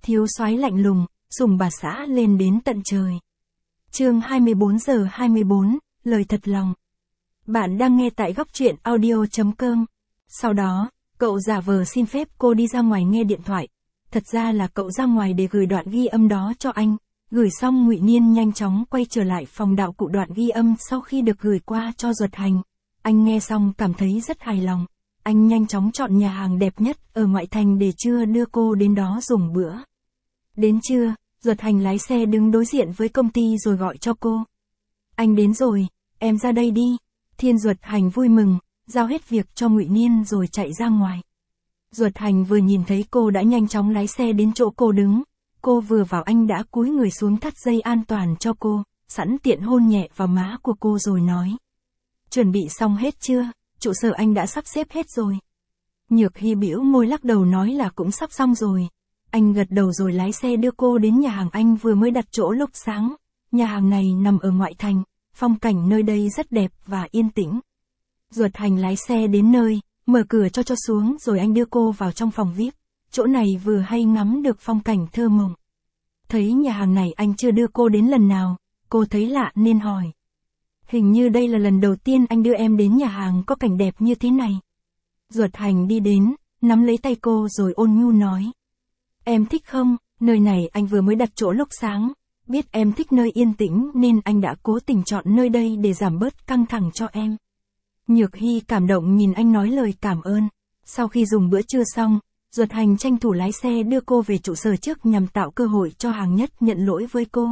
thiếu soái lạnh lùng, sùng bà xã lên đến tận trời. Chương 24:24, lời thật lòng. Bạn đang nghe tại góc truyện audio.com. Sau đó, cậu giả vờ xin phép cô đi ra ngoài nghe điện thoại. Thật ra là cậu ra ngoài để gửi đoạn ghi âm đó cho anh. Gửi xong Ngụy Niên nhanh chóng quay trở lại phòng đạo cụ đoạn ghi âm sau khi được gửi qua cho Duật Hành. Anh nghe xong cảm thấy rất hài lòng. Anh nhanh chóng chọn nhà hàng đẹp nhất ở ngoại thành để trưa đưa cô đến đó dùng bữa. Đến trưa, Duật Hành lái xe đứng đối diện với công ty rồi gọi cho cô. Anh đến rồi, em ra đây đi. Thiên Duật Hành vui mừng, giao hết việc cho Ngụy Niên rồi chạy ra ngoài. Duật Hành vừa nhìn thấy cô đã nhanh chóng lái xe đến chỗ cô đứng. Cô vừa vào anh đã cúi người xuống thắt dây an toàn cho cô, sẵn tiện hôn nhẹ vào má của cô rồi nói. Chuẩn bị xong hết chưa? Trụ sở anh đã sắp xếp hết rồi. Nhược Hy bĩu môi lắc đầu nói là cũng sắp xong rồi. Anh gật đầu rồi lái xe đưa cô đến nhà hàng anh vừa mới đặt chỗ lúc sáng. Nhà hàng này nằm ở ngoại thành, phong cảnh nơi đây rất đẹp và yên tĩnh. Duật Hành lái xe đến nơi, mở cửa cho xuống rồi anh đưa cô vào trong phòng VIP. Chỗ này vừa hay ngắm được phong cảnh thơ mộng. Thấy nhà hàng này anh chưa đưa cô đến lần nào, cô thấy lạ nên hỏi. Hình như đây là lần đầu tiên anh đưa em đến nhà hàng có cảnh đẹp như thế này. Duật Hành đi đến, nắm lấy tay cô rồi ôn nhu nói. Em thích không? Nơi này anh vừa mới đặt chỗ lúc sáng. Biết em thích nơi yên tĩnh nên anh đã cố tình chọn nơi đây để giảm bớt căng thẳng cho em. Nhược Hy cảm động nhìn anh nói lời cảm ơn. Sau khi dùng bữa trưa xong, Duật Hành tranh thủ lái xe đưa cô về trụ sở trước nhằm tạo cơ hội cho Hàng Nhất nhận lỗi với cô.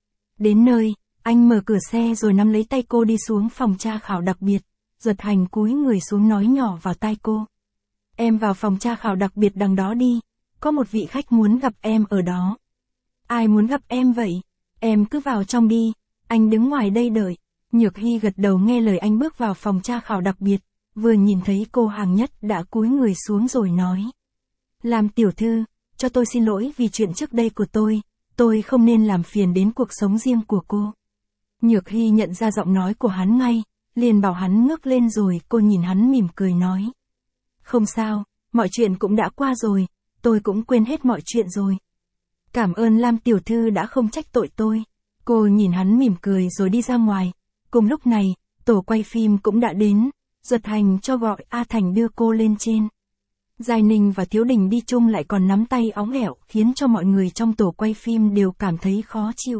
Đến nơi, anh mở cửa xe rồi nắm lấy tay cô đi xuống phòng tra khảo đặc biệt. Duật Hành cúi người xuống nói nhỏ vào tai cô. Em vào phòng tra khảo đặc biệt đằng đó đi. Có một vị khách muốn gặp em ở đó. Ai muốn gặp em vậy? Em cứ vào trong đi. Anh đứng ngoài đây đợi. Nhược Hy gật đầu nghe lời anh bước vào phòng tra khảo đặc biệt. Vừa nhìn thấy cô Hàng Nhất đã cúi người xuống rồi nói. Làm tiểu thư, cho tôi xin lỗi vì chuyện trước đây của tôi không nên làm phiền đến cuộc sống riêng của cô. Nhược Hy nhận ra giọng nói của hắn ngay, liền bảo hắn ngước lên rồi cô nhìn hắn mỉm cười nói. Không sao, mọi chuyện cũng đã qua rồi, tôi cũng quên hết mọi chuyện rồi. Cảm ơn Lam tiểu thư đã không trách tội tôi. Cô nhìn hắn mỉm cười rồi đi ra ngoài. Cùng lúc này, tổ quay phim cũng đã đến, Duật Hành cho gọi A Thành đưa cô lên trên. Giai Ninh và Thiếu Đình đi chung lại còn nắm tay óng ẻo khiến cho mọi người trong tổ quay phim đều cảm thấy khó chịu.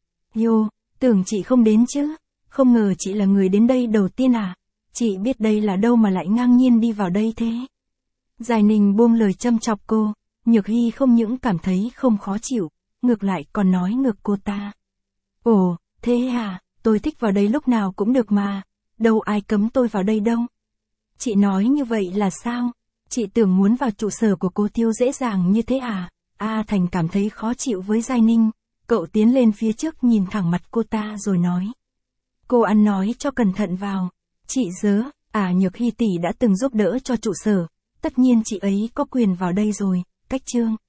Yo, tưởng chị không đến chứ, không ngờ chị là người đến đây đầu tiên à, chị biết đây là đâu mà lại ngang nhiên đi vào đây thế. Giai Ninh buông lời châm chọc cô, Nhược Hy không những cảm thấy không khó chịu, ngược lại còn nói ngược cô ta. Ồ, thế à, tôi thích vào đây lúc nào cũng được mà, đâu ai cấm tôi vào đây đâu. Chị nói như vậy là sao? Chị tưởng muốn vào trụ sở của cô Tiêu dễ dàng như thế à? A Thành cảm thấy khó chịu với Giai Ninh, cậu tiến lên phía trước nhìn thẳng mặt cô ta rồi nói. Cô ăn nói cho cẩn thận vào. Chị dớ, Nhược Hy tỷ đã từng giúp đỡ cho trụ sở, tất nhiên chị ấy có quyền vào đây rồi, cách chương.